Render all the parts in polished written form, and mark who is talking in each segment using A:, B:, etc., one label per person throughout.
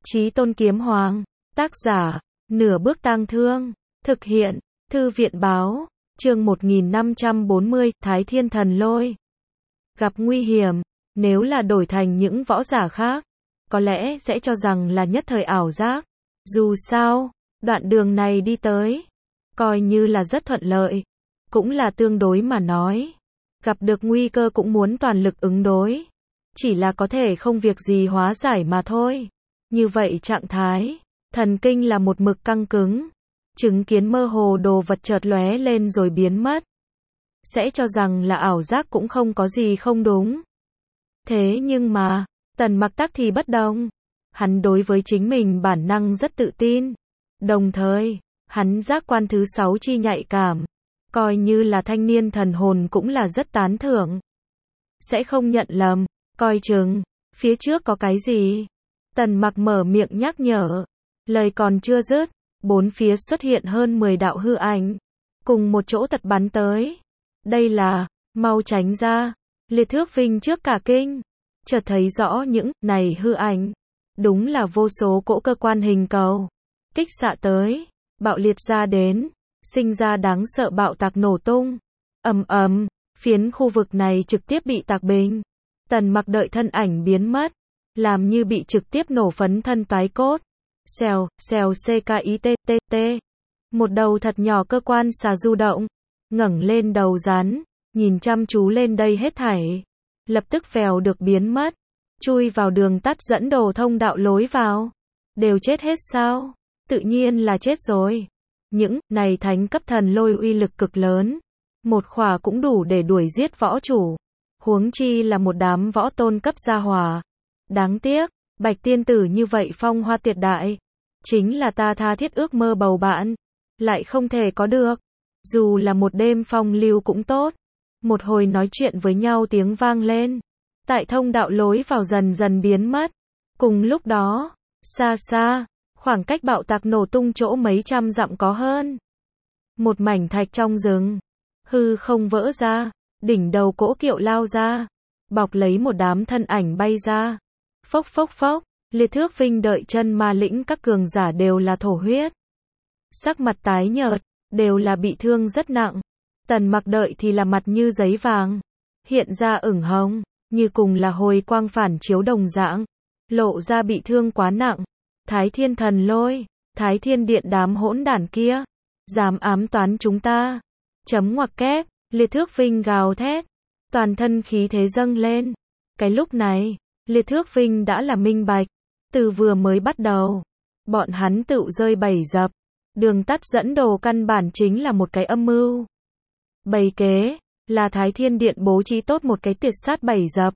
A: Chí Tôn Kiếm Hoàng, tác giả, Nửa Bước Tang Thương, thực hiện, Thư viện báo, chương 1540, Thái Thiên Thần Lôi. Gặp nguy hiểm, nếu là đổi thành những võ giả khác, có lẽ sẽ cho rằng là nhất thời ảo giác. Dù sao, đoạn đường này đi tới, coi như là rất thuận lợi, cũng là tương đối mà nói. Gặp được nguy cơ cũng muốn toàn lực ứng đối, chỉ là có thể không việc gì hóa giải mà thôi. Như vậy trạng thái, thần kinh là một mực căng cứng, chứng kiến mơ hồ đồ vật chợt lóe lên rồi biến mất. Sẽ cho rằng là ảo giác cũng không có gì không đúng. Thế nhưng mà, Tần Mặc Tắc thì bất đồng. Hắn đối với chính mình bản năng rất tự tin. Đồng thời, hắn giác quan thứ 6 chi nhạy cảm. Coi như là thanh niên thần hồn cũng là rất tán thưởng. Sẽ không nhận lầm, coi chừng, phía trước có cái gì. Tần Mặc mở miệng nhắc nhở. Lời còn chưa dứt, bốn phía xuất hiện hơn 10 đạo hư ảnh. Cùng một chỗ tật bắn tới. Đây là, mau tránh ra. Liệt Thước Vinh trước cả kinh. Chợt thấy rõ những này hư ảnh. Đúng là vô số cỗ cơ quan hình cầu. Kích xạ tới, bạo liệt ra đến, sinh ra đáng sợ bạo tạc nổ tung. Ầm ầm, phiến khu vực này trực tiếp bị tạc bình. Tần Mặc đợi thân ảnh biến mất, làm như bị trực tiếp nổ phấn thân toái cốt. Xèo, xèo CKITTT. Một đầu thật nhỏ cơ quan xà du động, ngẩng lên đầu rắn, nhìn chăm chú lên đây hết thảy. Lập tức vèo được biến mất, chui vào đường tắt dẫn đồ thông đạo lối vào. Đều chết hết sao? Tự nhiên là chết rồi. Những này thánh cấp thần lôi uy lực cực lớn, một khỏa cũng đủ để đuổi giết võ chủ. Huống chi là một đám võ tôn cấp gia hỏa. Đáng tiếc, Bạch tiên tử như vậy phong hoa tuyệt đại, chính là ta tha thiết ước mơ bầu bạn, lại không thể có được. Dù là một đêm phong lưu cũng tốt. Một hồi nói chuyện với nhau tiếng vang lên. Tại thông đạo lối vào dần dần biến mất. Cùng lúc đó, xa xa, khoảng cách bạo tạc nổ tung chỗ mấy trăm dặm có hơn. Một mảnh thạch trong rừng, hư không vỡ ra, đỉnh đầu cỗ kiệu lao ra, bọc lấy một đám thân ảnh bay ra. Phốc phốc phốc, Liệt Thước Vinh đợi chân ma lĩnh các cường giả đều là thổ huyết. Sắc mặt tái nhợt, đều là bị thương rất nặng. Tần Mặc đợi thì là mặt như giấy vàng, hiện ra ửng hồng, như cùng là hồi quang phản chiếu đồng dạng, lộ ra bị thương quá nặng. Thái Thiên Thần Lôi, Thái Thiên Điện đám hỗn đản kia, dám ám toán chúng ta. Chấm ngoặc kép, Liệt Thước Vinh gào thét, toàn thân khí thế dâng lên. Cái lúc này, Liệt Thước Vinh đã là minh bạch, từ vừa mới bắt đầu, bọn hắn tự rơi bẫy dập, đường tắt dẫn đồ căn bản chính là một cái âm mưu. Bày kế, là Thái Thiên Điện bố trí tốt một cái tuyệt sát bẫy dập.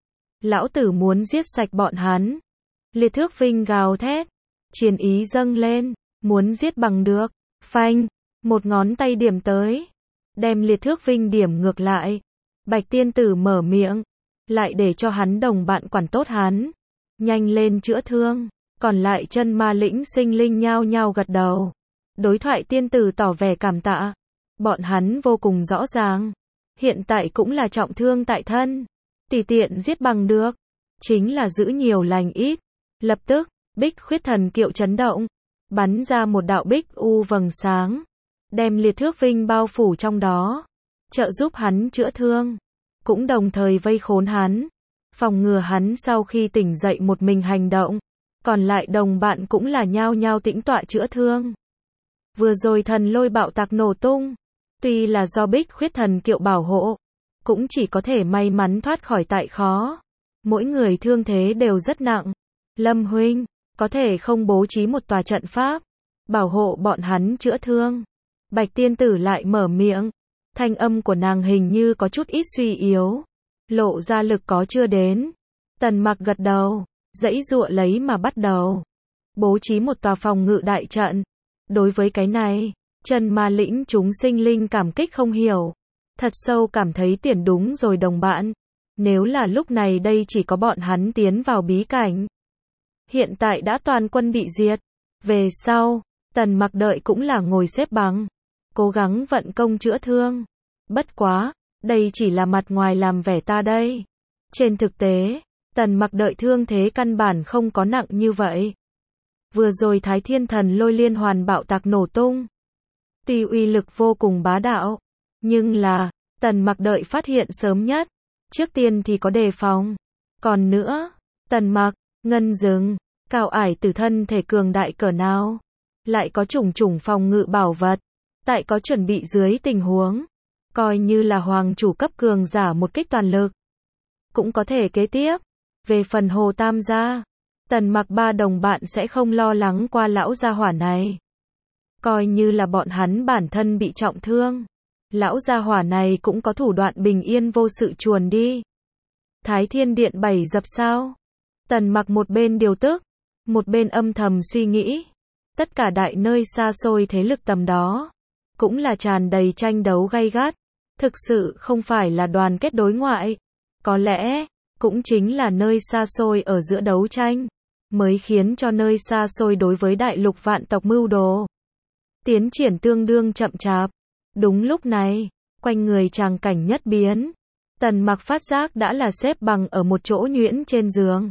A: Lão tử muốn giết sạch bọn hắn. Liệt Thước Vinh gào thét, chiến ý dâng lên, muốn giết bằng được. Phanh, một ngón tay điểm tới, đem Liệt Thước Vinh điểm ngược lại. Bạch tiên tử mở miệng, lại để cho hắn đồng bạn quản tốt hắn. Nhanh lên chữa thương. Còn lại chân ma lĩnh sinh linh nhao nhao gật đầu. Đối thoại tiên tử tỏ vẻ cảm tạ. Bọn hắn vô cùng rõ ràng, hiện tại cũng là trọng thương tại thân, tùy tiện giết bằng được, chính là giữ nhiều lành ít. Lập tức, Bích Khuyết Thần Kiệu chấn động, bắn ra một đạo bích u vầng sáng, đem Liệt Thước Vinh bao phủ trong đó, trợ giúp hắn chữa thương, cũng đồng thời vây khốn hắn, phòng ngừa hắn sau khi tỉnh dậy một mình hành động. Còn lại đồng bạn cũng là nhao nhao tĩnh tọa chữa thương. Vừa rồi thần lôi bạo tạc nổ tung, tuy là do Bích Khuyết Thần Kiệu bảo hộ, cũng chỉ có thể may mắn thoát khỏi tại khó. Mỗi người thương thế đều rất nặng. Lâm huynh, có thể không bố trí một tòa trận pháp, bảo hộ bọn hắn chữa thương. Bạch tiên tử lại mở miệng, thanh âm của nàng hình như có chút ít suy yếu, lộ ra lực có chưa đến. Tần Mặc gật đầu, giãy giụa lấy mà bắt đầu bố trí một tòa phòng ngự đại trận. Đối với cái này, chân ma lĩnh chúng sinh linh cảm kích không hiểu, thật sâu cảm thấy tiền đúng rồi đồng bạn. Nếu là lúc này đây chỉ có bọn hắn tiến vào bí cảnh, hiện tại đã toàn quân bị diệt. Về sau, Tần Mặc đợi cũng là ngồi xếp bằng, cố gắng vận công chữa thương. Bất quá, đây chỉ là mặt ngoài làm vẻ ta đây. Trên thực tế, Tần Mặc đợi thương thế căn bản không có nặng như vậy. Vừa rồi Thái Thiên Thần Lôi liên hoàn bạo tạc nổ tung. Tuy uy lực vô cùng bá đạo, nhưng là, Tần Mặc đợi phát hiện sớm nhất. Trước tiên thì có đề phòng. Còn nữa, Tần Mặc, ngân rừng, cao ải tử thân thể cường đại cỡ nào. Lại có chủng chủng phòng ngự bảo vật. Tại có chuẩn bị dưới tình huống. Coi như là hoàng chủ cấp cường giả một kích toàn lực. Cũng có thể kế tiếp. Về phần Hồ Tam gia, Tần Mặc ba đồng bạn sẽ không lo lắng qua lão gia hỏa này. Coi như là bọn hắn bản thân bị trọng thương. Lão gia hỏa này cũng có thủ đoạn bình yên vô sự chuồn đi. Thái Thiên Điện 7 dập sao? Tần Mặc một bên điều tức, một bên âm thầm suy nghĩ. Tất cả đại nơi xa xôi thế lực tầm đó, cũng là tràn đầy tranh đấu gay gắt. Thực sự không phải là đoàn kết đối ngoại. Có lẽ, cũng chính là nơi xa xôi ở giữa đấu tranh, mới khiến cho nơi xa xôi đối với đại lục vạn tộc mưu đồ. Tiến triển tương đương chậm chạp. Đúng lúc này, quanh người tràng cảnh nhất biến. Tần Mặc phát giác đã là xếp bằng ở một chỗ nhuyễn trên giường.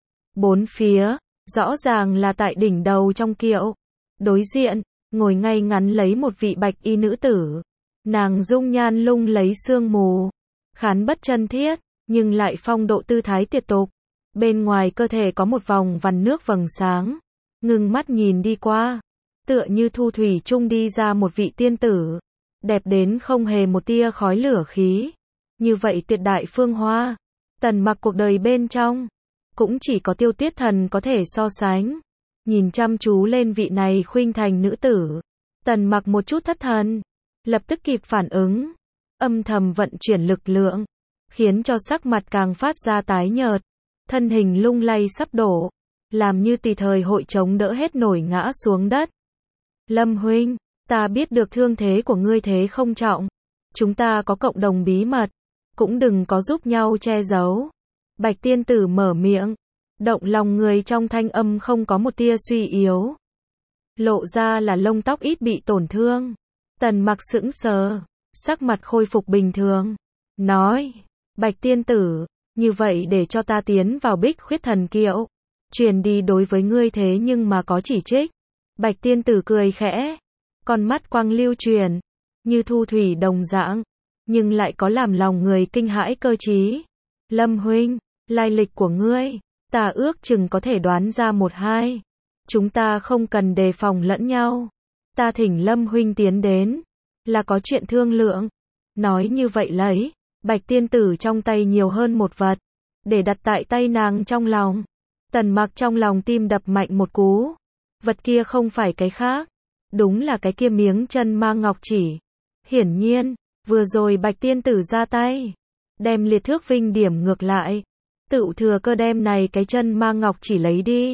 A: Bốn phía, rõ ràng là tại đỉnh đầu trong kiệu. Đối diện, ngồi ngay ngắn lấy một vị bạch y nữ tử. Nàng dung nhan lung lấy sương mù. Khán bất chân thiết, nhưng lại phong độ tư thái tuyệt tục. Bên ngoài cơ thể có một vòng vằn nước vầng sáng. Ngưng mắt nhìn đi qua, tựa như thu thủy chung đi ra một vị tiên tử. Đẹp đến không hề một tia khói lửa khí. Như vậy tuyệt đại phương hoa. Tần Mặc cuộc đời bên trong, cũng chỉ có Tiêu Tuyết Thần có thể so sánh. Nhìn chăm chú lên vị này khuynh thành nữ tử. Tần Mặc một chút thất thần. Lập tức kịp phản ứng. Âm thầm vận chuyển lực lượng. Khiến cho sắc mặt càng phát ra tái nhợt. Thân hình lung lay sắp đổ. Làm như tùy thời hội chống đỡ hết nổi ngã xuống đất. Lâm huynh, ta biết được thương thế của ngươi thế không trọng. Chúng ta có cộng đồng bí mật. Cũng đừng có giúp nhau che giấu. Bạch tiên tử mở miệng. Động lòng người trong thanh âm không có một tia suy yếu. Lộ ra là lông tóc ít bị tổn thương. Tần Mặc sững sờ. Sắc mặt khôi phục bình thường. Nói. Bạch tiên tử, như vậy để cho ta tiến vào Bích Khuyết Thần Kiệu. Truyền đi đối với ngươi thế nhưng mà có chỉ trích. Bạch tiên tử cười khẽ. Con mắt quang lưu truyền. Như thu thủy đồng dạng. Nhưng lại có làm lòng người kinh hãi cơ trí. Lâm huynh, lai lịch của ngươi, ta ước chừng có thể đoán ra một hai. Chúng ta không cần đề phòng lẫn nhau. Ta thỉnh Lâm huynh tiến đến. Là có chuyện thương lượng. Nói như vậy lấy. Bạch tiên tử trong tay nhiều hơn một vật. Để đặt tại tay nàng trong lòng. Tần Mặc trong lòng tim đập mạnh một cú. Vật kia không phải cái khác. Đúng là cái kia miếng chân ma ngọc chỉ. Hiển nhiên, vừa rồi Bạch tiên tử ra tay. Đem liệt thước vinh điểm ngược lại. Tự thừa cơ đem này cái chân ma ngọc chỉ lấy đi.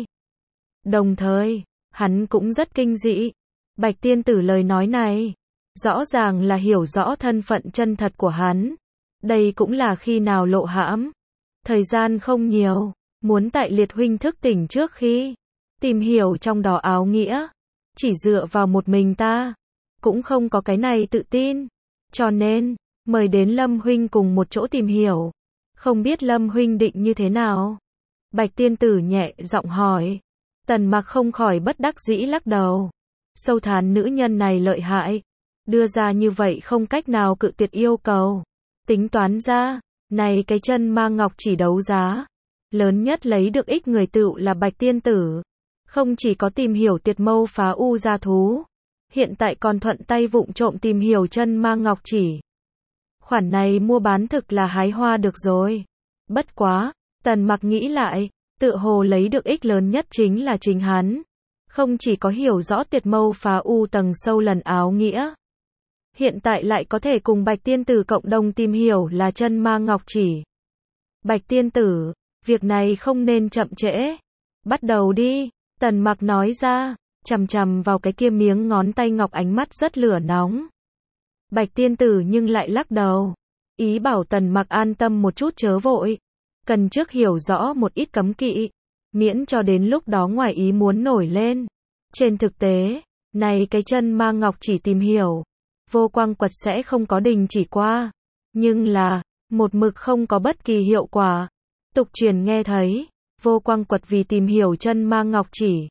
A: Đồng thời, hắn cũng rất kinh dị. Bạch tiên tử lời nói này. Rõ ràng là hiểu rõ thân phận chân thật của hắn. Đây cũng là khi nào lộ hãm. Thời gian không nhiều. Muốn tại liệt huynh thức tỉnh trước khi tìm hiểu trong đó áo nghĩa. Chỉ dựa vào một mình ta. Cũng không có cái này tự tin. Cho nên, mời đến Lâm huynh cùng một chỗ tìm hiểu. Không biết Lâm huynh định như thế nào? Bạch tiên tử nhẹ giọng hỏi. Tần Mặc không khỏi bất đắc dĩ lắc đầu. Sâu thán nữ nhân này lợi hại. Đưa ra như vậy không cách nào cự tuyệt yêu cầu. Tính toán ra, này cái chân ma ngọc chỉ đấu giá. Lớn nhất lấy được ích người tựu là Bạch tiên tử. Không chỉ có tìm hiểu tuyệt mâu phá u gia thú. Hiện tại còn thuận tay vụng trộm tìm hiểu chân ma ngọc chỉ. Khoản này mua bán thực là hái hoa được rồi. Bất quá, Tần Mặc nghĩ lại, tựa hồ lấy được ích lớn nhất chính là chính hắn. Không chỉ có hiểu rõ tuyệt mâu phá u tầng sâu lần áo nghĩa. Hiện tại lại có thể cùng Bạch tiên tử cộng đồng tìm hiểu là chân ma ngọc chỉ. Bạch tiên tử, việc này không nên chậm trễ. Bắt đầu đi, Tần Mặc nói ra, chằm chằm vào cái kia miếng ngón tay ngọc ánh mắt rất lửa nóng. Bạch tiên tử nhưng lại lắc đầu. Ý bảo Tần Mặc an tâm một chút chớ vội. Cần trước hiểu rõ một ít cấm kỵ. Miễn cho đến lúc đó ngoài ý muốn nổi lên. Trên thực tế, này cái chân ma ngọc chỉ tìm hiểu. Vô quang quật sẽ không có đình chỉ qua. Nhưng là, một mực không có bất kỳ hiệu quả. Tục truyền nghe thấy, vô quang quật vì tìm hiểu chân ma ngọc chỉ.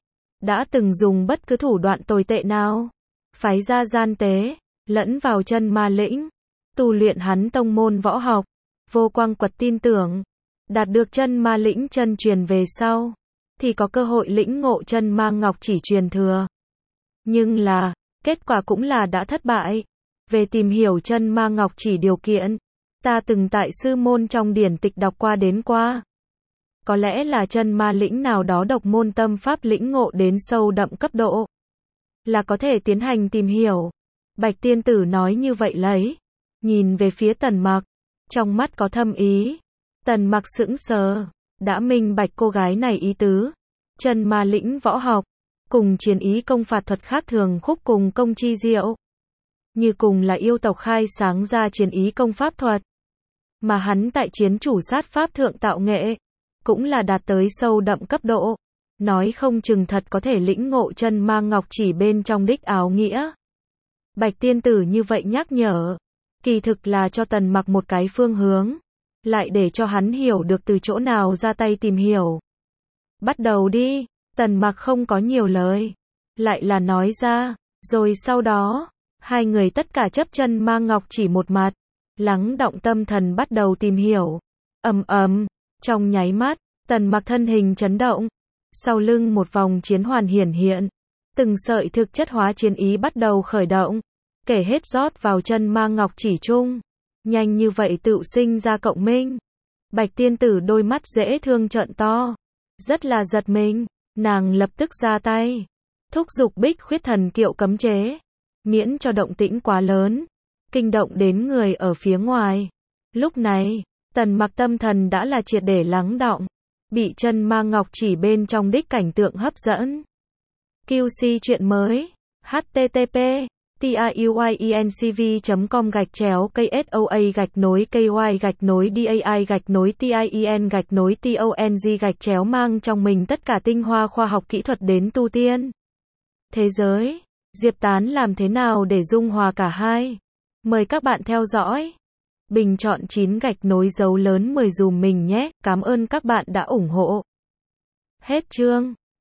A: đã từng dùng bất cứ thủ đoạn tồi tệ nào, phái ra gian tế, lẫn vào chân ma lĩnh, tu luyện hắn tông môn võ học. Vô Quang Quật tin tưởng, đạt được chân ma lĩnh chân truyền về sau, thì có cơ hội lĩnh ngộ chân ma ngọc chỉ truyền thừa. Nhưng là, kết quả cũng là đã thất bại. Về tìm hiểu chân ma ngọc chỉ điều kiện, ta từng tại sư môn trong điển tịch đọc qua. Có lẽ là chân ma lĩnh nào đó độc môn tâm pháp lĩnh ngộ đến sâu đậm cấp độ, là có thể tiến hành tìm hiểu. Bạch tiên tử nói như vậy lấy, nhìn về phía Tần Mặc, trong mắt có thâm ý. Tần Mặc sững sờ, đã minh bạch cô gái này ý tứ. Chân ma lĩnh võ học, cùng chiến ý công phạt thuật khác thường khúc cùng công chi diệu. Như cùng là yêu tộc khai sáng ra chiến ý công pháp thuật. Mà hắn tại chiến chủ sát pháp thượng tạo nghệ, cũng là đạt tới sâu đậm cấp độ. Nói không chừng thật có thể lĩnh ngộ chân ma ngọc chỉ bên trong đích áo nghĩa. Bạch tiên tử như vậy nhắc nhở, kỳ thực là cho Tần Mặc một cái phương hướng, lại để cho hắn hiểu được từ chỗ nào ra tay tìm hiểu. Bắt đầu đi, Tần Mặc không có nhiều lời, lại là nói ra, rồi sau đó, hai người tất cả chấp chân ma ngọc chỉ một mặt, lắng động tâm thần bắt đầu tìm hiểu. Trong nháy mắt, Tần Mặc thân hình chấn động, sau lưng một vòng chiến hoàn hiển hiện, từng sợi thực chất hóa chiến ý bắt đầu khởi động, kể hết rót vào chân ma ngọc chỉ chung. Nhanh như vậy tự sinh ra cộng minh. Bạch tiên tử đôi mắt dễ thương trợn to, rất là giật mình, nàng lập tức ra tay, thúc giục Bích Khuyết Thần Kiệu cấm chế, miễn cho động tĩnh quá lớn, kinh động đến người ở phía ngoài. Lúc này, Tần Mặc tâm thần đã là triệt để lắng đọng, bị chân ma ngọc chỉ bên trong đích cảnh tượng hấp dẫn. QC chuyện mới, http://tiyuincv.com/KSOA-KY-DAI-TIEN-TONG mang trong mình tất cả tinh hoa khoa học kỹ thuật đến tu tiên. Thế giới, Diệp Tán làm thế nào để dung hòa cả hai? Mời các bạn theo dõi. Bình chọn 9 gạch nối dấu lớn 10 dùm mình nhé, cảm ơn các bạn đã ủng hộ. Hết chương.